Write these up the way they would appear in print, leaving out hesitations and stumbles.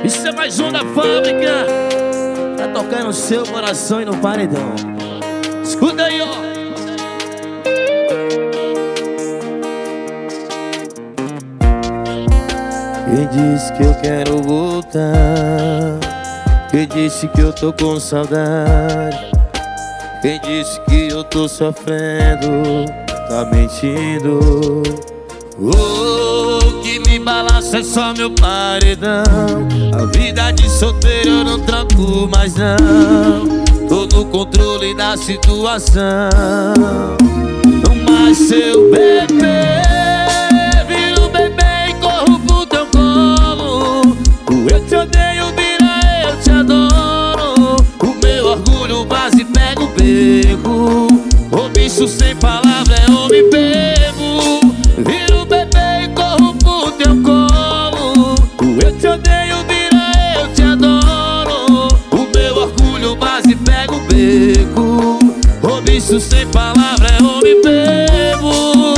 Isso é mais um da fábrica. Tá tocando no seu coração e no paredão. Escuta aí, ó. Quem disse que eu quero voltar? Quem disse que eu tô com saudade? Quem disse que eu tô sofrendo? Tá mentindo. O que me balança é só meu paredão. A vida de solteiro eu não tranco mais não. Tô no controle da situação. Mas seu bebê vira o bebê e corro pro teu colo. Eu te odeio, vira eu te adoro. O meu orgulho quase pega o beco. O bicho sem palavra é homem bebo. Vira o bebê e corro pro teu colo. Eu te odeio, vira eu te adoro. O meu orgulho quase pega o beco. O bicho sem palavra é homem bebo.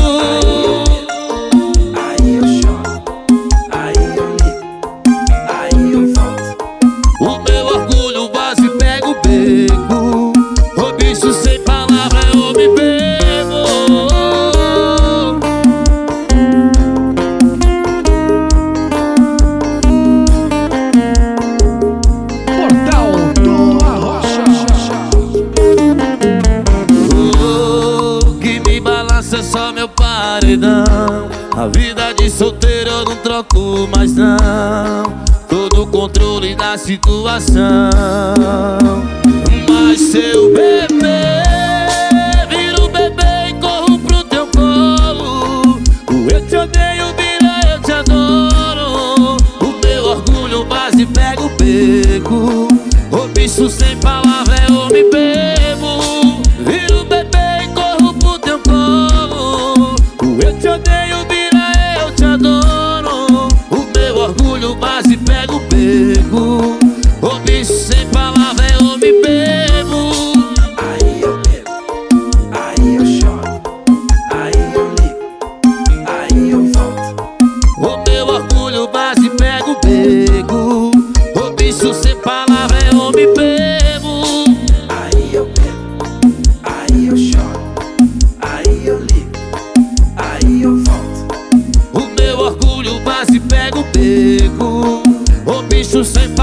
Aí eu choro, aí eu ligo, aí eu volto. O meu orgulho quase pega o beco. O bicho sem palavra é homem bebo. Portal do Arrocha. O que me balança é só meu paredão. A vida de solteiro eu não troco mais não. Tô no controle da situação. Mas seu bebê vira o bebê e corro pro teu colo. Eu te odeio, vira eu te adoro. O meu orgulho quase pega o beco. O bicho sem palavra é homem bebo. Vira o bebê e corro pro teu colo. Eu te odeio, vira eu te adoro. O meu orgulho quase pega o beco. O bicho sem palavra é homem bebo. Aí eu bebo, aí eu choro, aí eu ligo, aí eu volto. O meu orgulho quase pega o beco. O bicho sem palavra é homem bebo. Aí eu bebo, aí eu choro, aí eu ligo, aí eu volto. O meu orgulho quase pega o beco. O bicho sem palavra